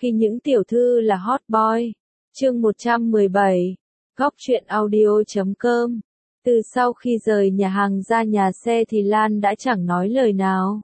Khi những tiểu thư là hot boy. Chương 117. Góc truyện audio.com. Từ sau khi rời nhà hàng ra nhà xe thì Lan đã chẳng nói lời nào.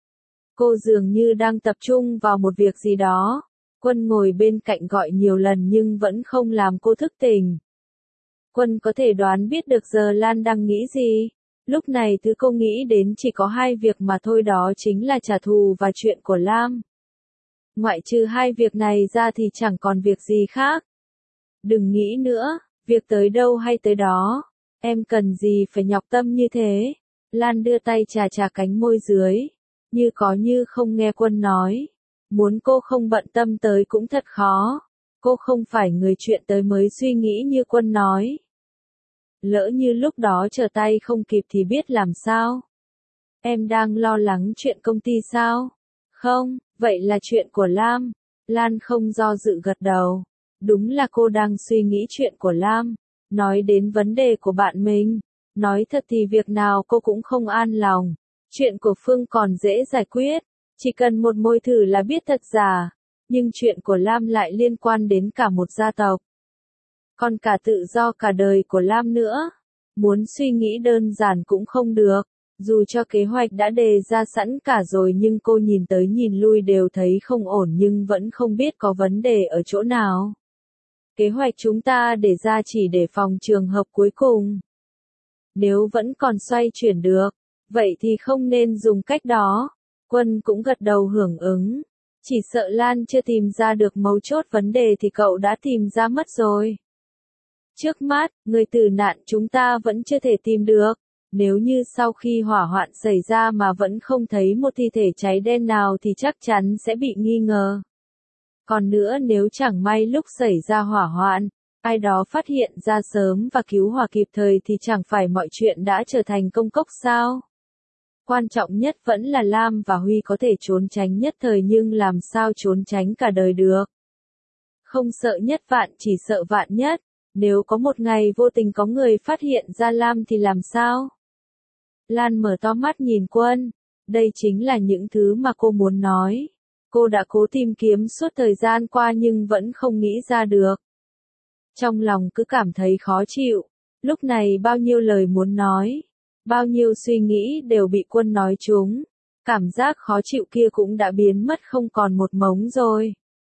Cô dường như đang tập trung vào một việc gì đó. Quân ngồi bên cạnh gọi nhiều lần nhưng vẫn không làm cô thức tỉnh. Quân có thể đoán biết được giờ Lan đang nghĩ gì. Lúc này thứ cô nghĩ đến chỉ có hai việc mà thôi, đó chính là trả thù và chuyện của Lam. Ngoại trừ hai việc này ra thì chẳng còn việc gì khác. Đừng nghĩ nữa, việc tới đâu hay tới đó. Em cần gì phải nhọc tâm như thế. Lan đưa tay chà chà cánh môi dưới. Như có như không nghe Quân nói. Muốn cô không bận tâm tới cũng thật khó. Cô không phải người chuyện tới mới suy nghĩ như Quân nói. Lỡ như lúc đó trở tay không kịp thì biết làm sao? Em đang lo lắng chuyện công ty sao? Không, vậy là chuyện của Lam. Lan không do dự gật đầu. Đúng là cô đang suy nghĩ chuyện của Lam. Nói đến vấn đề của bạn mình. Nói thật thì việc nào cô cũng không an lòng. Chuyện của Phương còn dễ giải quyết. Chỉ cần một mồi thử là biết thật giả. Nhưng chuyện của Lam lại liên quan đến cả một gia tộc. Còn cả tự do cả đời của Lam nữa. Muốn suy nghĩ đơn giản cũng không được. Dù cho kế hoạch đã đề ra sẵn cả rồi nhưng cô nhìn tới nhìn lui đều thấy không ổn nhưng vẫn không biết có vấn đề ở chỗ nào. Kế hoạch chúng ta để ra chỉ để phòng trường hợp cuối cùng. Nếu vẫn còn xoay chuyển được, vậy thì không nên dùng cách đó. Quân cũng gật đầu hưởng ứng. Chỉ sợ Lan chưa tìm ra được mấu chốt vấn đề thì cậu đã tìm ra mất rồi. Trước mắt, người tử nạn chúng ta vẫn chưa thể tìm được. Nếu như sau khi hỏa hoạn xảy ra mà vẫn không thấy một thi thể cháy đen nào thì chắc chắn sẽ bị nghi ngờ. Còn nữa, nếu chẳng may lúc xảy ra hỏa hoạn, ai đó phát hiện ra sớm và cứu hỏa kịp thời thì chẳng phải mọi chuyện đã trở thành công cốc sao? Quan trọng nhất vẫn là Lam và Huy có thể trốn tránh nhất thời nhưng làm sao trốn tránh cả đời được. Không sợ nhất vạn chỉ sợ vạn nhất. Nếu có một ngày vô tình có người phát hiện ra Lam thì làm sao? Lan mở to mắt nhìn Quân. Đây chính là những thứ mà cô muốn nói. Cô đã cố tìm kiếm suốt thời gian qua nhưng vẫn không nghĩ ra được. Trong lòng cứ cảm thấy khó chịu. Lúc này bao nhiêu lời muốn nói, bao nhiêu suy nghĩ đều bị Quân nói trúng. Cảm giác khó chịu kia cũng đã biến mất không còn một mống rồi.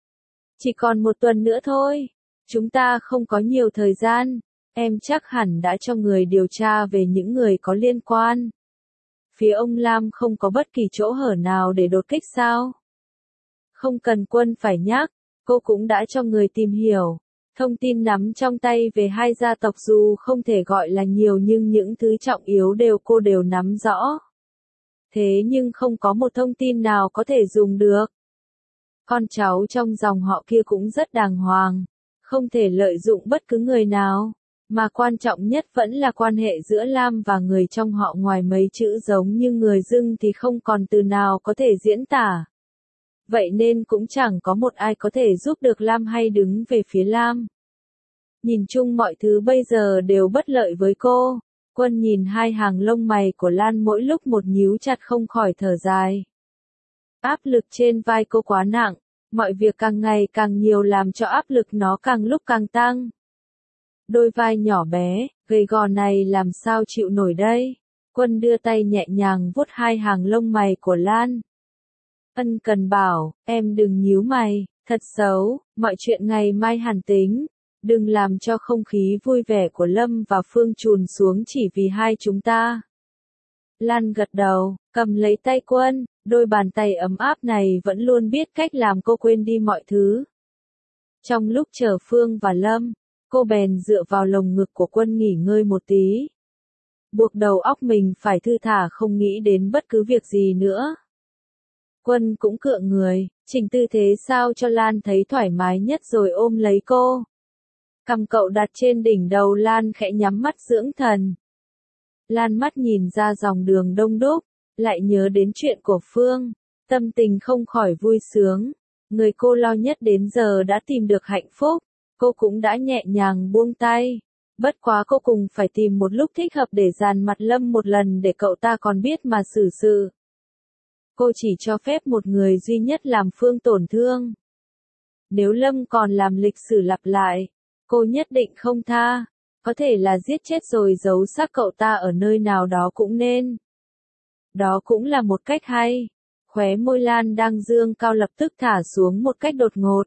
Chỉ còn một tuần nữa thôi. Chúng ta không có nhiều thời gian. Em chắc hẳn đã cho người điều tra về những người có liên quan. Phía ông Lam không có bất kỳ chỗ hở nào để đột kích sao? Không cần Quân phải nhắc, cô cũng đã cho người tìm hiểu. Thông tin nắm trong tay về hai gia tộc dù không thể gọi là nhiều nhưng những thứ trọng yếu cô đều nắm rõ. Thế nhưng không có một thông tin nào có thể dùng được. Con cháu trong dòng họ kia cũng rất đàng hoàng. Không thể lợi dụng bất cứ người nào. Mà quan trọng nhất vẫn là quan hệ giữa Lam và người trong họ, ngoài mấy chữ giống như người dưng thì không còn từ nào có thể diễn tả. Vậy nên cũng chẳng có một ai có thể giúp được Lam hay đứng về phía Lam. Nhìn chung mọi thứ bây giờ đều bất lợi với cô. Quân nhìn hai hàng lông mày của Lan mỗi lúc một nhíu chặt không khỏi thở dài. Áp lực trên vai cô quá nặng. Mọi việc càng ngày càng nhiều làm cho áp lực nó càng lúc càng tăng. Đôi vai nhỏ bé, gầy gò này làm sao chịu nổi đây? Quân đưa tay nhẹ nhàng vuốt hai hàng lông mày của Lan. Ân cần bảo, em đừng nhíu mày, thật xấu, mọi chuyện ngày mai hàn tính. Đừng làm cho không khí vui vẻ của Lâm và Phương trùn xuống chỉ vì hai chúng ta. Lan gật đầu, cầm lấy tay Quân, đôi bàn tay ấm áp này vẫn luôn biết cách làm cô quên đi mọi thứ. Trong lúc chờ Phương và Lâm, cô bèn dựa vào lồng ngực của Quân nghỉ ngơi một tí. Buộc đầu óc mình phải thư thả không nghĩ đến bất cứ việc gì nữa. Quân cũng cựa người, chỉnh tư thế sao cho Lan thấy thoải mái nhất rồi ôm lấy cô. Cằm cậu đặt trên đỉnh đầu Lan, khẽ nhắm mắt dưỡng thần. Lan mắt nhìn ra dòng đường đông đúc, lại nhớ đến chuyện của Phương, tâm tình không khỏi vui sướng. Người cô lo nhất đến giờ đã tìm được hạnh phúc, cô cũng đã nhẹ nhàng buông tay. Bất quá cô cùng phải tìm một lúc thích hợp để dàn mặt Lâm một lần để cậu ta còn biết mà xử sự. Cô chỉ cho phép một người duy nhất làm Phương tổn thương. Nếu Lâm còn làm lịch sử lặp lại, cô nhất định không tha. Có thể là giết chết rồi giấu xác cậu ta ở nơi nào đó cũng nên. Đó cũng là một cách hay. Khóe môi Lan đang dương cao lập tức thả xuống một cách đột ngột.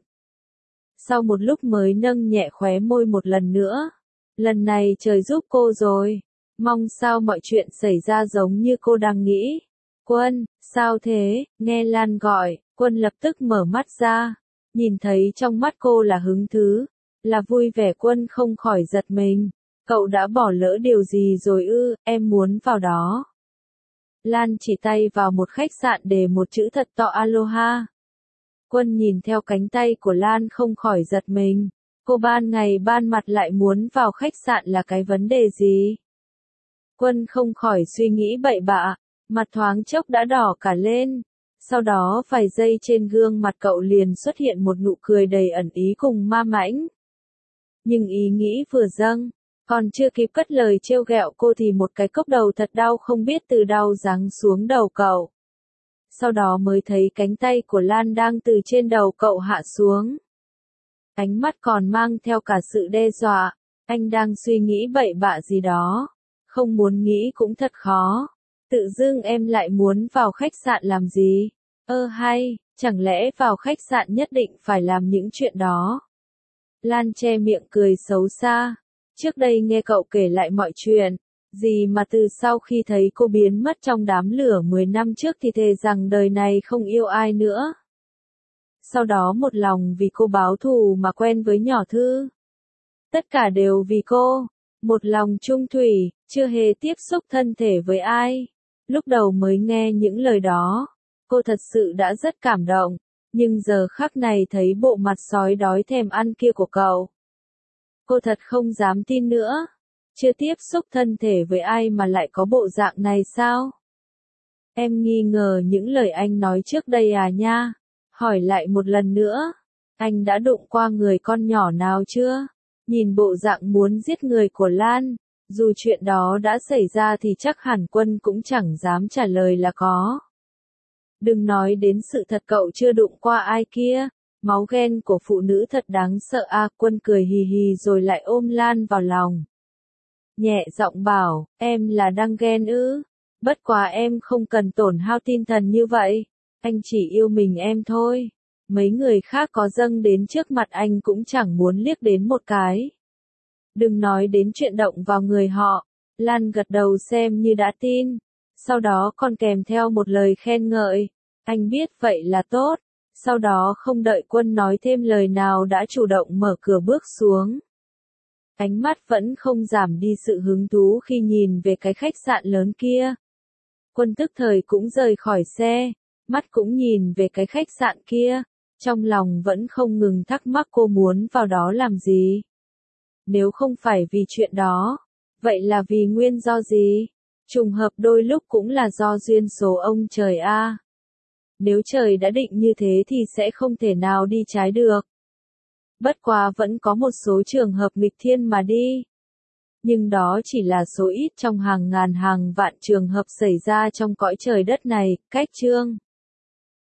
Sau một lúc mới nâng nhẹ khóe môi một lần nữa. Lần này trời giúp cô rồi. Mong sao mọi chuyện xảy ra giống như cô đang nghĩ. Quân, sao thế? Nghe Lan gọi, Quân lập tức mở mắt ra. Nhìn thấy trong mắt cô là hứng thú, là vui vẻ. Quân không khỏi giật mình. Cậu đã bỏ lỡ điều gì rồi ư? Em muốn vào đó. Lan chỉ tay vào một khách sạn để một chữ thật to Aloha. Quân nhìn theo cánh tay của Lan không khỏi giật mình. Cô ban ngày ban mặt lại muốn vào khách sạn là cái vấn đề gì? Quân không khỏi suy nghĩ bậy bạ, mặt thoáng chốc đã đỏ cả lên. Sau đó vài giây trên gương mặt cậu liền xuất hiện một nụ cười đầy ẩn ý cùng ma mãnh. Nhưng ý nghĩ vừa dâng, còn chưa kịp cất lời trêu ghẹo cô thì một cái cốc đầu thật đau không biết từ đâu giáng xuống đầu cậu. Sau đó mới thấy cánh tay của Lan đang từ trên đầu cậu hạ xuống. Ánh mắt còn mang theo cả sự đe dọa. Anh đang suy nghĩ bậy bạ gì đó. Không muốn nghĩ cũng thật khó. Tự dưng em lại muốn vào khách sạn làm gì? Hay, chẳng lẽ vào khách sạn nhất định phải làm những chuyện đó? Lan che miệng cười xấu xa. Trước đây nghe cậu kể lại mọi chuyện. Gì mà từ sau khi thấy cô biến mất trong đám lửa 10 năm trước thì thề rằng đời này không yêu ai nữa. Sau đó một lòng vì cô báo thù mà quen với nhỏ Thư. Tất cả đều vì cô. Một lòng trung thủy, chưa hề tiếp xúc thân thể với ai. Lúc đầu mới nghe những lời đó, cô thật sự đã rất cảm động. Nhưng giờ khắc này thấy bộ mặt sói đói thèm ăn kia của cậu. Cô thật không dám tin nữa. Chưa tiếp xúc thân thể với ai mà lại có bộ dạng này sao? Em nghi ngờ những lời anh nói trước đây à nha? Hỏi lại một lần nữa. Anh đã đụng qua người con nhỏ nào chưa? Nhìn bộ dạng muốn giết người của Lan. Dù chuyện đó đã xảy ra thì chắc hẳn Quân cũng chẳng dám trả lời là có. Đừng nói đến sự thật cậu chưa đụng qua ai kia. Máu ghen của phụ nữ thật đáng sợ à. Quân cười hì hì rồi lại ôm Lan vào lòng. Nhẹ giọng bảo, em là đang ghen ư? Bất quá em không cần tổn hao tinh thần như vậy. Anh chỉ yêu mình em thôi. Mấy người khác có dâng đến trước mặt anh cũng chẳng muốn liếc đến một cái. Đừng nói đến chuyện động vào người họ. Lan gật đầu xem như đã tin. Sau đó còn kèm theo một lời khen ngợi. Anh biết vậy là tốt. Sau đó không đợi Quân nói thêm lời nào đã chủ động mở cửa bước xuống. Ánh mắt vẫn không giảm đi sự hứng thú khi nhìn về cái khách sạn lớn kia. Quân tức thời cũng rời khỏi xe, mắt cũng nhìn về cái khách sạn kia, trong lòng vẫn không ngừng thắc mắc cô muốn vào đó làm gì. Nếu không phải vì chuyện đó, vậy là vì nguyên do gì? Trùng hợp đôi lúc cũng là do duyên số ông trời a. Nếu trời đã định như thế thì sẽ không thể nào đi trái được. Bất quá vẫn có một số trường hợp nghịch thiên mà đi. Nhưng đó chỉ là số ít trong hàng ngàn hàng vạn trường hợp xảy ra trong cõi trời đất này. Cách chương